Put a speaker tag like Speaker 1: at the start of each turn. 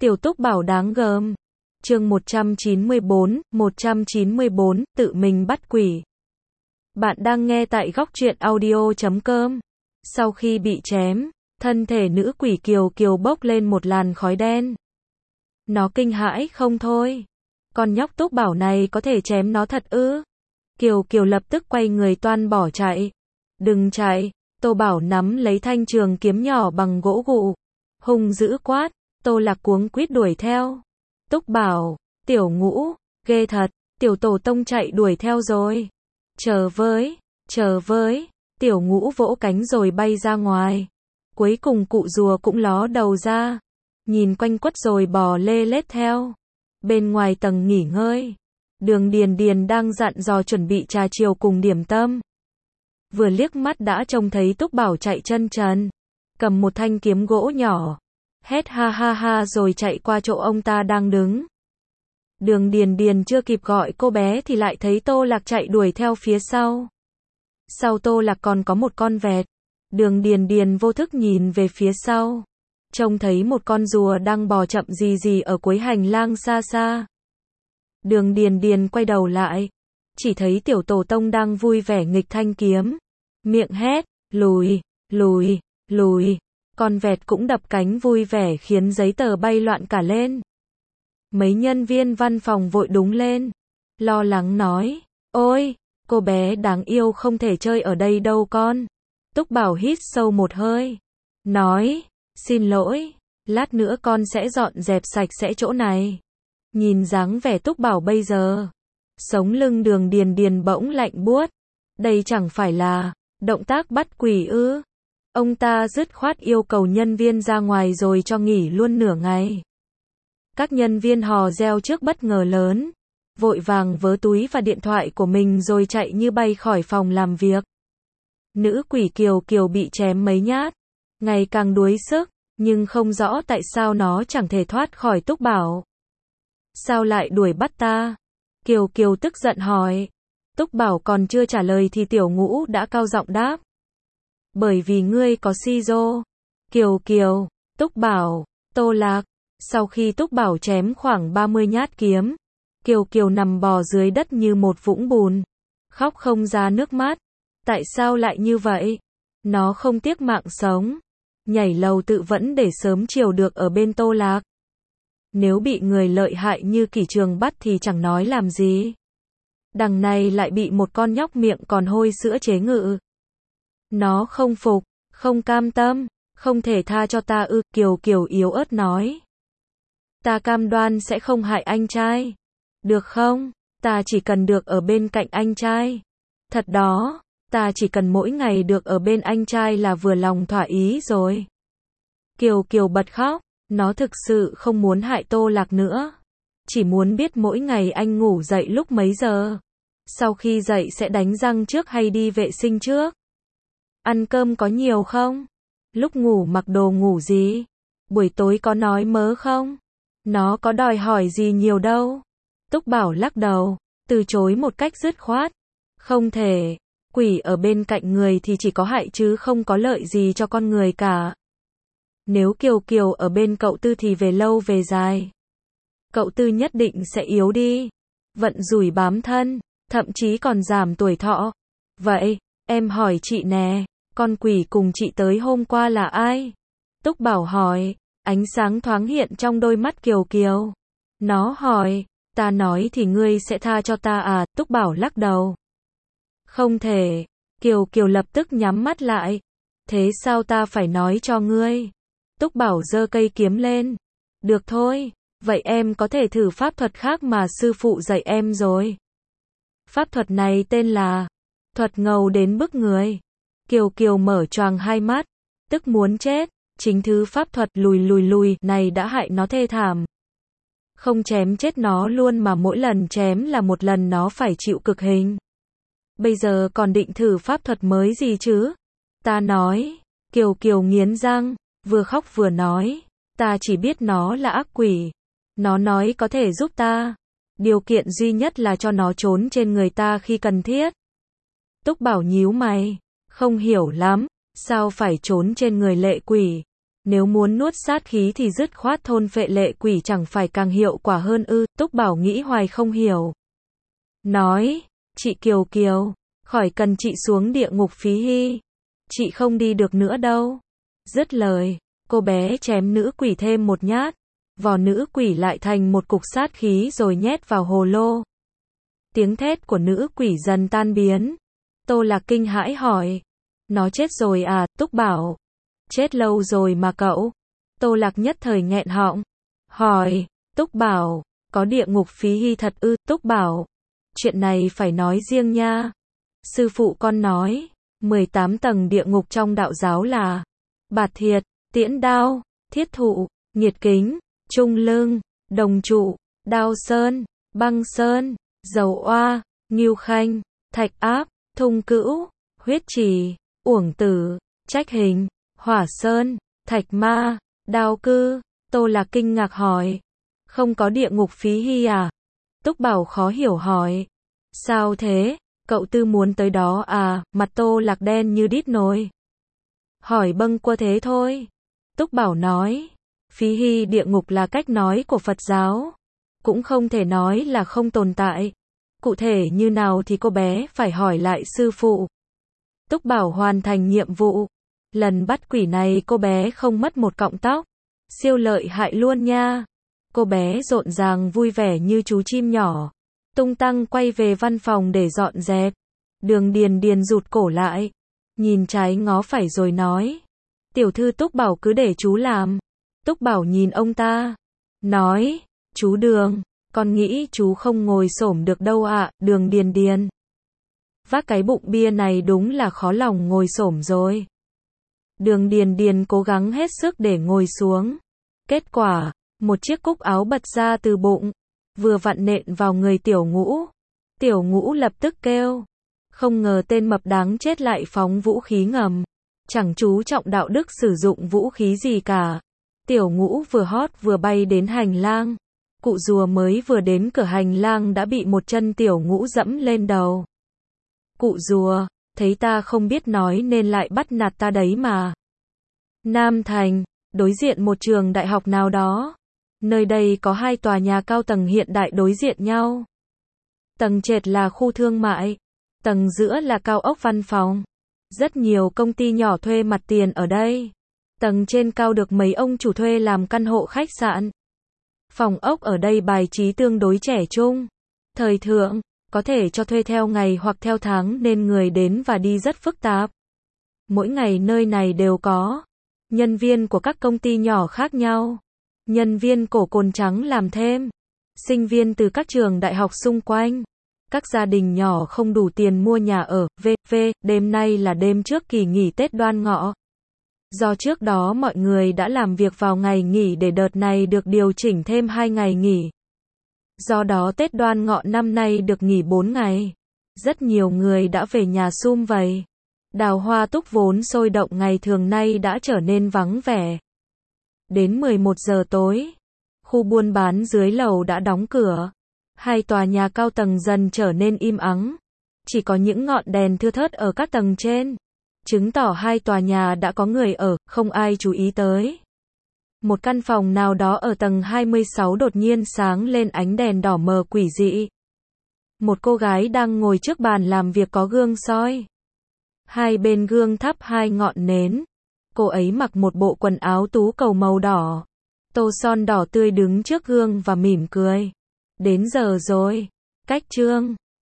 Speaker 1: Tiểu Túc Bảo đáng gờm. Chương 194, tự mình bắt quỷ. Bạn đang nghe tại góc truyện audio.com. Sau khi bị chém, thân thể nữ quỷ Kiều Kiều bốc lên một làn khói đen. Nó kinh hãi không thôi. Con nhóc Túc Bảo này có thể chém nó thật ư? Kiều Kiều lập tức quay người toan bỏ chạy. Đừng chạy, Tô Bảo nắm lấy thanh trường kiếm nhỏ bằng gỗ gụ. Hung dữ quát, Tô Lạc cuống quýt đuổi theo. Túc Bảo, Tiểu Ngũ, ghê thật, Tiểu Tổ Tông chạy đuổi theo rồi. Chờ với, Tiểu Ngũ vỗ cánh rồi bay ra ngoài. Cuối cùng cụ rùa cũng ló đầu ra. Nhìn quanh quất rồi bò lê lết theo. Bên ngoài tầng nghỉ ngơi, Đường Điền Điền đang dặn dò chuẩn bị trà chiều cùng điểm tâm. Vừa liếc mắt đã trông thấy Túc Bảo chạy chân trần, cầm một thanh kiếm gỗ nhỏ, hét ha ha ha rồi chạy qua chỗ ông ta đang đứng. Đường Điền Điền chưa kịp gọi cô bé thì lại thấy Tô Lạc chạy đuổi theo phía sau. Sau Tô Lạc còn có một con vẹt. Đường Điền Điền vô thức nhìn về phía sau, trông thấy một con rùa đang bò chậm rì rì ở cuối hành lang xa xa. Đường Điền Điền quay đầu lại, chỉ thấy Tiểu Tổ Tông đang vui vẻ nghịch thanh kiếm, miệng hét, lùi, lùi, lùi. Con vẹt cũng đập cánh vui vẻ khiến giấy tờ bay loạn cả lên. Mấy nhân viên văn phòng vội đúng lên, lo lắng nói, ôi, cô bé đáng yêu không thể chơi ở đây đâu con. Túc Bảo hít sâu một hơi, nói, xin lỗi, lát nữa con sẽ dọn dẹp sạch sẽ chỗ này. Nhìn dáng vẻ Túc Bảo bây giờ, sống lưng Đường Điền Điền bỗng lạnh buốt. Đây chẳng phải là động tác bắt quỷ ư? Ông ta dứt khoát yêu cầu nhân viên ra ngoài rồi cho nghỉ luôn nửa ngày. Các nhân viên hò reo trước bất ngờ lớn, vội vàng vớ túi và điện thoại của mình rồi chạy như bay khỏi phòng làm việc. Nữ quỷ Kiều Kiều bị chém mấy nhát, ngày càng đuối sức, nhưng không rõ tại sao nó chẳng thể thoát khỏi Túc Bảo. Sao lại đuổi bắt ta? Kiều Kiều tức giận hỏi. Túc Bảo còn chưa trả lời thì Tiểu Ngũ đã cao giọng đáp. Bởi vì ngươi có si rô. Kiều Kiều, Túc Bảo, Tô Lạc. Sau khi Túc Bảo chém khoảng 30 nhát kiếm, Kiều Kiều nằm bò dưới đất như một vũng bùn, khóc không ra nước mắt. Tại sao lại như vậy? Nó không tiếc mạng sống, nhảy lầu tự vẫn để sớm chiều được ở bên Tô Lạc. Nếu bị người lợi hại như Kỷ Trường bắt thì chẳng nói làm gì. Đằng này lại bị một con nhóc miệng còn hôi sữa chế ngự. Nó không phục, không cam tâm, không thể tha cho ta ư? Kiều Kiều yếu ớt nói. Ta cam đoan sẽ không hại anh trai. Được không? Ta chỉ cần được ở bên cạnh anh trai. Thật đó, ta chỉ cần mỗi ngày được ở bên anh trai là vừa lòng thỏa ý rồi. Kiều Kiều bật khóc, nó thực sự không muốn hại Tô Lạc nữa. Chỉ muốn biết mỗi ngày anh ngủ dậy lúc mấy giờ. Sau khi dậy sẽ đánh răng trước hay đi vệ sinh trước. Ăn cơm có nhiều không? Lúc ngủ mặc đồ ngủ gì? Buổi tối có nói mớ không? Nó có đòi hỏi gì nhiều đâu. Túc Bảo lắc đầu, từ chối một cách dứt khoát. Không thể, quỷ ở bên cạnh người thì chỉ có hại chứ không có lợi gì cho con người cả. Nếu Kiều Kiều ở bên cậu Tư thì về lâu về dài, cậu Tư nhất định sẽ yếu đi, vận rủi bám thân, thậm chí còn giảm tuổi thọ. Vậy, em hỏi chị nè, con quỷ cùng chị tới hôm qua là ai? Túc Bảo hỏi, ánh sáng thoáng hiện trong đôi mắt Kiều Kiều. Nó hỏi, ta nói thì ngươi sẽ tha cho ta à? Túc Bảo lắc đầu. Không thể. Kiều Kiều lập tức nhắm mắt lại. Thế sao ta phải nói cho ngươi? Túc Bảo giơ cây kiếm lên. Được thôi, vậy em có thể thử pháp thuật khác mà sư phụ dạy em rồi. Pháp thuật này tên là thuật ngầu đến bức người. Kiều Kiều mở choàng hai mắt, tức muốn chết. Chính thứ pháp thuật lùi này đã hại nó thê thảm. Không chém chết nó luôn mà mỗi lần chém là một lần nó phải chịu cực hình. Bây giờ còn định thử pháp thuật mới gì chứ? Ta nói. Kiều Kiều nghiến răng, vừa khóc vừa nói. Ta chỉ biết nó là ác quỷ. Nó nói có thể giúp ta. Điều kiện duy nhất là cho nó trốn trên người ta khi cần thiết. Túc Bảo nhíu mày, không hiểu lắm. Sao phải trốn trên người lệ quỷ? Nếu muốn nuốt sát khí thì dứt khoát thôn phệ lệ quỷ chẳng phải càng hiệu quả hơn ư? Túc Bảo nghĩ hoài không hiểu. Nói, chị Kiều Kiều, khỏi cần chị xuống địa ngục phí hy. Chị không đi được nữa đâu. Dứt lời, cô bé chém nữ quỷ thêm một nhát. Vỏ nữ quỷ lại thành một cục sát khí rồi nhét vào hồ lô. Tiếng thét của nữ quỷ dần tan biến. Tô Lạc kinh hãi hỏi. Nó chết rồi à? Túc Bảo. Chết lâu rồi mà cậu. Tô Lạc nhất thời nghẹn họng. Hỏi, Túc Bảo, có địa ngục phí hy thật ư? Túc Bảo, chuyện này phải nói riêng nha. Sư phụ con nói, 18 tầng địa ngục trong đạo giáo là Bạt Thiệt, Tiễn Đao, Thiết Thụ, Nghiệt Kính, Trung Lưng, Đồng Trụ, Đao Sơn, Băng Sơn, Dầu Oa, Ngưu Khanh, Thạch Áp, Thung Cữu, Huyết Trì, Uổng Tử, Trách Hình, Hỏa Sơn, Thạch Ma, Đao Cư. Tô Lạc kinh ngạc hỏi, không có địa ngục phí hy à? Túc Bảo khó hiểu hỏi, sao thế, cậu Tư muốn tới đó à? Mặt Tô Lạc đen như đít nồi. Hỏi bâng quơ thế thôi. Túc Bảo nói, phí hy địa ngục là cách nói của Phật giáo, cũng không thể nói là không tồn tại. Cụ thể như nào thì cô bé phải hỏi lại sư phụ. Túc Bảo hoàn thành nhiệm vụ. Lần bắt quỷ này cô bé không mất một cọng tóc. Siêu lợi hại luôn nha. Cô bé rộn ràng vui vẻ như chú chim nhỏ. Tung tăng quay về văn phòng để dọn dẹp. Đường Điền Điền rụt cổ lại. Nhìn trái ngó phải rồi nói. Tiểu thư Túc Bảo cứ để chú làm. Túc Bảo nhìn ông ta. Nói, chú Đường, con nghĩ chú không ngồi xổm được đâu ạ. Đường Điền Điền. Vác cái bụng bia này đúng là khó lòng ngồi xổm rồi. Đường Điền Điền cố gắng hết sức để ngồi xuống. Kết quả, một chiếc cúc áo bật ra từ bụng, vừa vặn nện vào người Tiểu Ngũ. Tiểu Ngũ lập tức kêu. Không ngờ tên mập đáng chết lại phóng vũ khí ngầm. Chẳng chú trọng đạo đức sử dụng vũ khí gì cả. Tiểu Ngũ vừa hót vừa bay đến hành lang. Cụ rùa mới vừa đến cửa hành lang đã bị một chân Tiểu Ngũ dẫm lên đầu. Cụ rùa, thấy ta không biết nói nên lại bắt nạt ta đấy mà. Nam Thành, đối diện một trường đại học nào đó. Nơi đây có 2 tòa nhà cao tầng hiện đại đối diện nhau. Tầng trệt là khu thương mại, tầng giữa là cao ốc văn phòng. Rất nhiều công ty nhỏ thuê mặt tiền ở đây. Tầng trên cao được mấy ông chủ thuê làm căn hộ khách sạn. Phòng ốc ở đây bài trí tương đối trẻ trung, thời thượng, có thể cho thuê theo ngày hoặc theo tháng nên người đến và đi rất phức tạp. Mỗi ngày nơi này đều có nhân viên của các công ty nhỏ khác nhau, nhân viên cổ cồn trắng làm thêm, sinh viên từ các trường đại học xung quanh, các gia đình nhỏ không đủ tiền mua nhà ở, v.v. Đêm nay là đêm trước kỳ nghỉ Tết Đoan Ngọ. Do trước đó mọi người đã làm việc vào ngày nghỉ để đợt này được điều chỉnh thêm 2 ngày nghỉ. Do đó Tết Đoan Ngọ năm nay được nghỉ 4 ngày. Rất nhiều người đã về nhà sum vầy. Đào hoa túc vốn sôi động ngày thường nay đã trở nên vắng vẻ. Đến 11 giờ tối, khu buôn bán dưới lầu đã đóng cửa. 2 tòa nhà cao tầng dần trở nên im ắng. Chỉ có những ngọn đèn thưa thớt ở các tầng trên, chứng tỏ 2 tòa nhà đã có người ở, không ai chú ý tới. Một căn phòng nào đó ở tầng 26 đột nhiên sáng lên ánh đèn đỏ mờ quỷ dị. Một cô gái đang ngồi trước bàn làm việc có gương soi. Hai bên gương thắp 2 ngọn nến. Cô ấy mặc một bộ quần áo tú cầu màu đỏ. Tô son đỏ tươi đứng trước gương và mỉm cười. Đến giờ rồi. Cách chương.